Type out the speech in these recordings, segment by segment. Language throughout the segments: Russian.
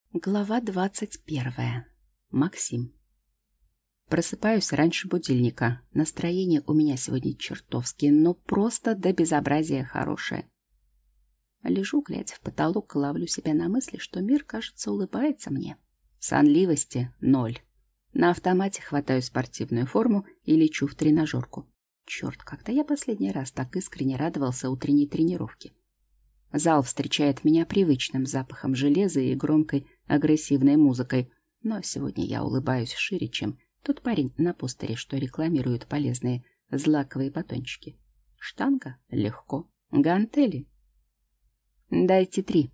Глава 21. Максим. Просыпаюсь раньше будильника. Настроение у меня сегодня чертовски, но просто до безобразия хорошее. Лежу, глядя в потолок, и ловлю себя на мысли, что мир, кажется, улыбается мне. Сонливости — 0. На автомате хватаю спортивную форму и лечу в тренажерку. Черт, когда я последний раз так искренне радовался утренней тренировке. Зал встречает меня привычным запахом железа и громкой агрессивной музыкой, но сегодня я улыбаюсь шире, чем тот парень на постере, что рекламирует полезные злаковые батончики. Штанга — легко. Гантели — дайте 3.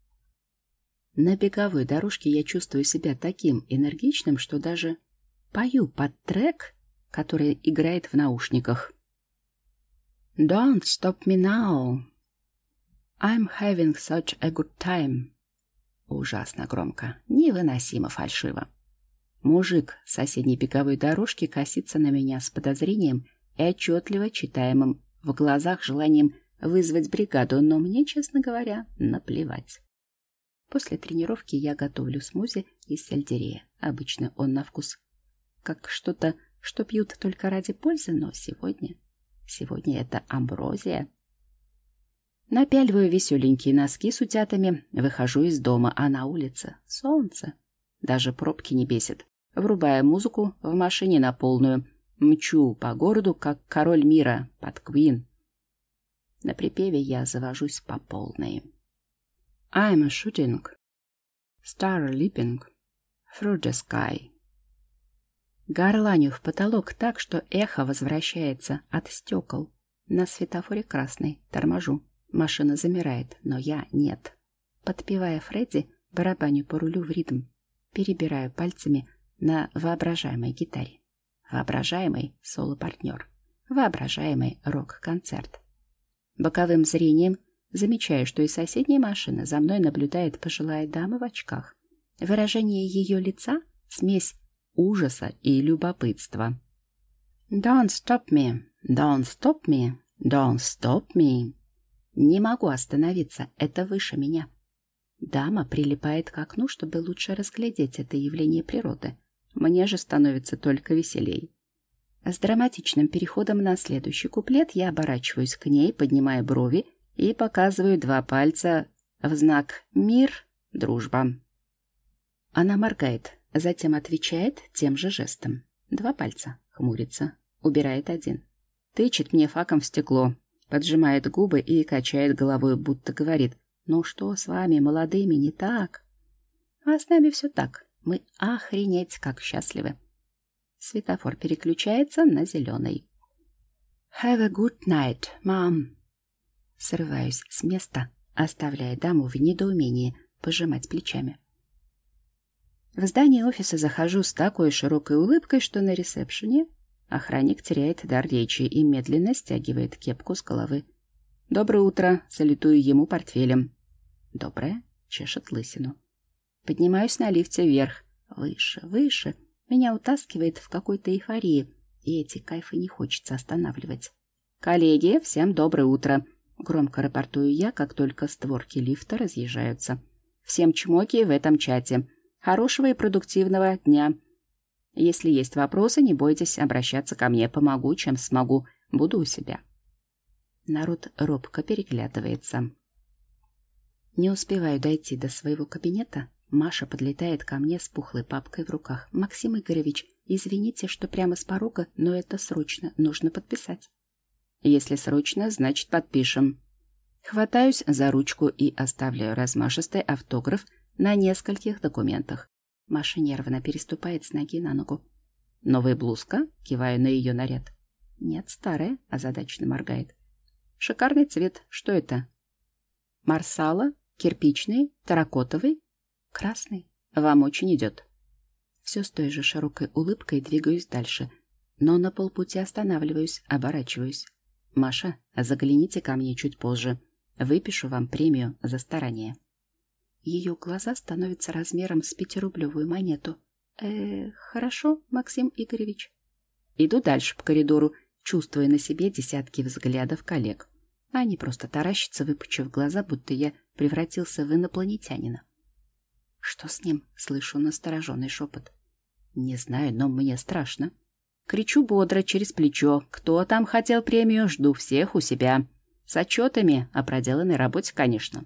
На беговой дорожке я чувствую себя таким энергичным, что даже пою под трек, который играет в наушниках. Don't stop me now. I'm having such a good time. Ужасно громко, невыносимо фальшиво. Мужик с соседней беговой дорожки косится на меня с подозрением и отчетливо читаемым в глазах желанием вызвать бригаду, но мне, честно говоря, наплевать. После тренировки я готовлю смузи из сельдерея. Обычно он на вкус как что-то, что пьют только ради пользы, но сегодня это амброзия. Напяливаю веселенькие носки с утятами, выхожу из дома, а на улице солнце. Даже пробки не бесит. Врубая музыку в машине на полную, мчу по городу, как король мира под Queen. На припеве я завожусь по полной. I'm a shooting star leaping through the sky. Горланю в потолок так, что эхо возвращается от стекол. На светофоре красный, торможу. Машина замирает, но я нет. Подпевая Фредди, барабаню по рулю в ритм. Перебираю пальцами на воображаемой гитаре. Воображаемый соло-партнер. Воображаемый рок-концерт. Боковым зрением замечаю, что из соседней машины за мной наблюдает пожилая дама в очках. Выражение ее лица — смесь ужаса и любопытства. Don't stop me, don't stop me, don't stop me. Не могу остановиться, это выше меня. Дама прилипает к окну, чтобы лучше разглядеть это явление природы. Мне же становится только веселей. С драматичным переходом на следующий куплет я оборачиваюсь к ней, поднимая брови и показываю 2 пальца в знак «Мир, дружба». Она моргает, затем отвечает тем же жестом. 2 пальца, хмурится, убирает 1. Тычет мне факом в стекло, поджимает губы и качает головой, будто говорит: «Ну что с вами, молодыми, не так?» А с нами все так. Мы охренеть как счастливы. Светофор переключается на зеленый. «Have a good night, mom». Срываюсь с места, оставляя даму в недоумении пожимать плечами. В здание офиса захожу с такой широкой улыбкой, что на ресепшене охранник теряет дар речи и медленно стягивает кепку с головы. «Доброе утро!» — салютую ему портфелем. «Доброе!» — чешет лысину. Поднимаюсь на лифте вверх. Выше, выше. Меня утаскивает в какой-то эйфории, и эти кайфы не хочется останавливать. «Коллеги, всем доброе утро!» — громко рапортую я, как только створки лифта разъезжаются. «Всем чмоки в этом чате. Хорошего и продуктивного дня. Если есть вопросы, не бойтесь обращаться ко мне. Помогу, чем смогу. Буду у себя». Народ робко переглядывается. Не успеваю дойти до своего кабинета. Маша подлетает ко мне с пухлой папкой в руках. «Максим Игоревич, извините, что прямо с порога, но это срочно. Нужно подписать». «Если срочно, значит подпишем». Хватаюсь за ручку и оставляю размашистый автограф на нескольких документах. Маша нервно переступает с ноги на ногу. «Новая блузка?» — киваю на ее наряд. «Нет, старая», — озадаченно моргает. «Шикарный цвет. Что это?» «Марсала? Кирпичный? Терракотовый?» «Красный. Вам очень идет». Все с той же широкой улыбкой двигаюсь дальше, но на полпути останавливаюсь, оборачиваюсь. «Маша, загляните ко мне чуть позже. Выпишу вам премию за старание». Ее глаза становятся размером с 5-рублевую монету. Хорошо, Максим Игоревич». Иду дальше по коридору, чувствуя на себе десятки взглядов коллег. Они просто таращатся, выпучив глаза, будто я превратился в инопланетянина. Что с ним? Слышу настороженный шепот. Не знаю, но мне страшно. Кричу бодро через плечо. Кто там хотел премию? Жду всех у себя. С отчетами о проделанной работе, конечно.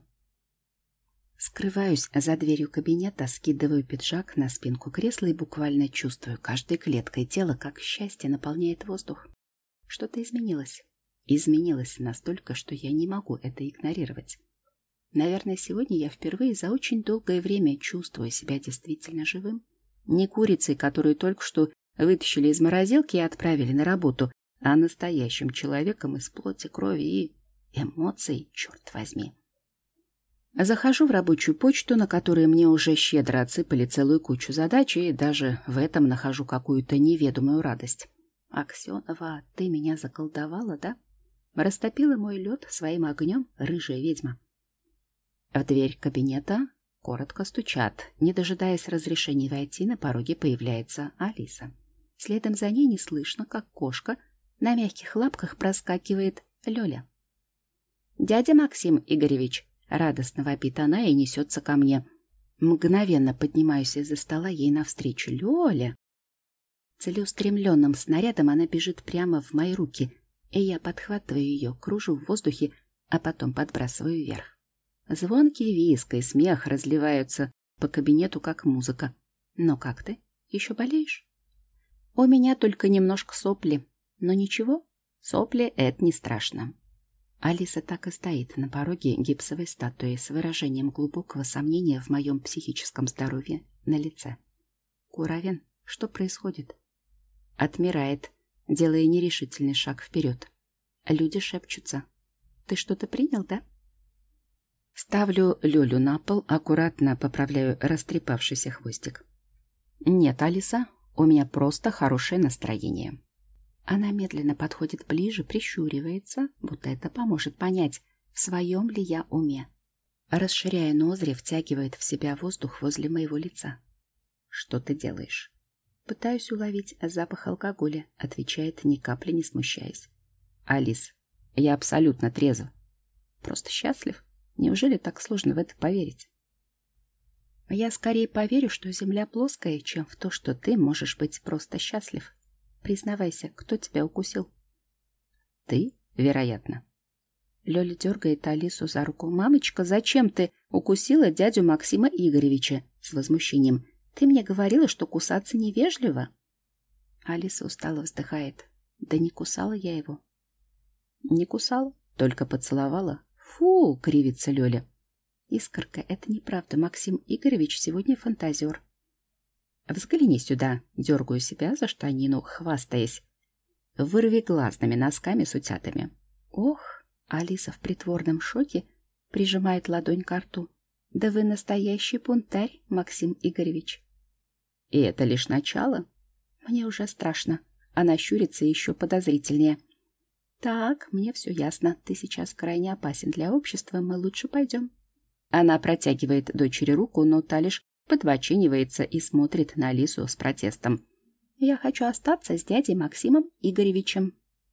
Скрываюсь за дверью кабинета, скидываю пиджак на спинку кресла и буквально чувствую каждой клеткой тела, как счастье наполняет воздух. Что-то изменилось. Изменилось настолько, что я не могу это игнорировать. Наверное, сегодня я впервые за очень долгое время чувствую себя действительно живым. Не курицей, которую только что вытащили из морозилки и отправили на работу, а настоящим человеком из плоти, крови и эмоций, черт возьми. Захожу в рабочую почту, на которой мне уже щедро отсыпали целую кучу задач, и даже в этом нахожу какую-то неведомую радость. «Аксенова, ты меня заколдовала, да? Растопила мой лед своим огнем, рыжая ведьма». В дверь кабинета коротко стучат. Не дожидаясь разрешения войти, на пороге появляется Алиса. Следом за ней не слышно, как кошка на мягких лапках проскакивает Лёля. «Дядя Максим Игоревич!» — радостно вопит она и несется ко мне. Мгновенно поднимаюсь из-за стола ей навстречу. «Лёля!» Целеустремленным снарядом она бежит прямо в мои руки, и я подхватываю ее, кружу в воздухе, а потом подбрасываю вверх. Звонкий визг и смех разливаются по кабинету, как музыка. «Но как ты? Еще болеешь?» «У меня только немножко сопли. Но ничего, сопли — это не страшно». Алиса так и стоит на пороге гипсовой статуи с выражением глубокого сомнения в моем психическом здоровье на лице. «Куравин, что происходит?» Отмирает, делая нерешительный шаг вперед. Люди шепчутся. «Ты что-то принял, да?» Ставлю Лёлю на пол, аккуратно поправляю растрепавшийся хвостик. «Нет, Алиса, у меня просто хорошее настроение». Она медленно подходит ближе, прищуривается, будто это поможет понять, в своем ли я уме. Расширяя ноздри, втягивает в себя воздух возле моего лица. «Что ты делаешь?» «Пытаюсь уловить запах алкоголя», — отвечает, ни капли не смущаясь. «Алис, я абсолютно трезв. Просто счастлив. Неужели так сложно в это поверить?» «Я скорее поверю, что земля плоская, чем в то, что ты можешь быть просто счастлив. Признавайся, кто тебя укусил?» «Ты, вероятно». Лёля дергает Алису за руку. «Мамочка, зачем ты укусила дядю Максима Игоревича?» С возмущением. «Ты мне говорила, что кусаться невежливо». Алиса устало вздыхает. «Да не кусала я его». «Не кусала, только поцеловала». «Фу!» — кривится Лёля. «Искорка, это неправда. Максим Игоревич сегодня фантазер». «Взгляни сюда», — дергаю себя за штанину, хвастаясь. «Вырви глазными носками с утятами». «Ох!» — Алиса в притворном шоке прижимает ладонь к рту. «Да вы настоящий бунтарь, Максим Игоревич». «И это лишь начало?» «Мне уже страшно». Она щурится еще подозрительнее. «Так, мне все ясно. Ты сейчас крайне опасен для общества. Мы лучше пойдем». Она протягивает дочери руку, но та лишь подбоченивается и смотрит на Алису с протестом. «Я хочу остаться с дядей Максимом Игоревичем».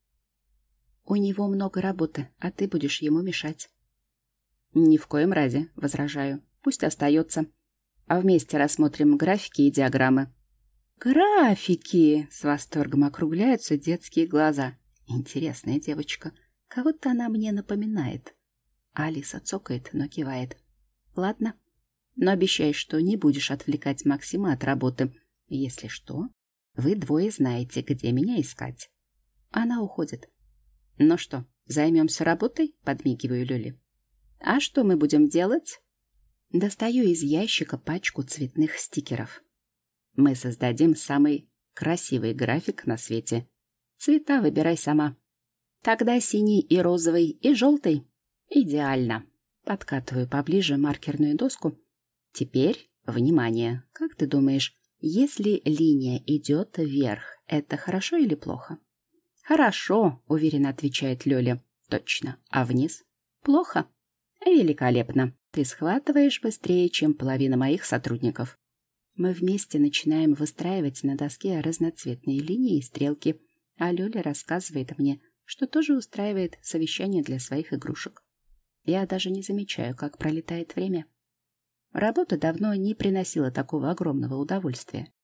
«У него много работы, а ты будешь ему мешать». «Ни в коем разе», — возражаю. «Пусть остается. А вместе рассмотрим графики и диаграммы». «Графики!» — с восторгом округляются детские глаза. «Интересная девочка. Кого-то она мне напоминает». Алиса цокает, но кивает. «Ладно. Но обещай, что не будешь отвлекать Максима от работы. Если что, вы двое знаете, где меня искать». Она уходит. «Ну что, займемся работой?» — подмигиваю Лёле. «А что мы будем делать?» Достаю из ящика пачку цветных стикеров. «Мы создадим самый красивый график на свете. Цвета выбирай сама». «Тогда синий и розовый и желтый». «Идеально». Подкатываю поближе маркерную доску. «Теперь, внимание, как ты думаешь, если линия идет вверх, это хорошо или плохо?» «Хорошо», — уверенно отвечает Лёля. «Точно. А вниз?» «Плохо». «Великолепно. Ты схватываешь быстрее, чем половина моих сотрудников». Мы вместе начинаем выстраивать на доске разноцветные линии и стрелки, а Лёля рассказывает мне, что тоже устраивает совещание для своих игрушек. Я даже не замечаю, как пролетает время. Работа давно не приносила такого огромного удовольствия.